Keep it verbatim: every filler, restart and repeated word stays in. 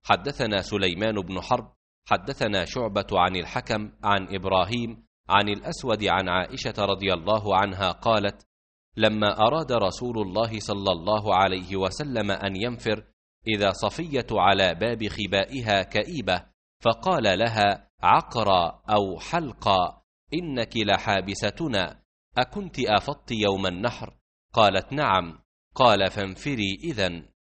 حدثنا سليمان بن حرب حدثنا شعبة عن الحكم عن إبراهيم عن الأسود عن عائشة رضي الله عنها قالت: لما أراد رسول الله صلى الله عليه وسلم أن ينفر إذا صفية على باب خبائها كئيبة، فقال لها: عقرا أو حلقا، إنك لحابستنا، أكنت أفضت يوم النحر؟ قالت: نعم. قال: فانفري إذن.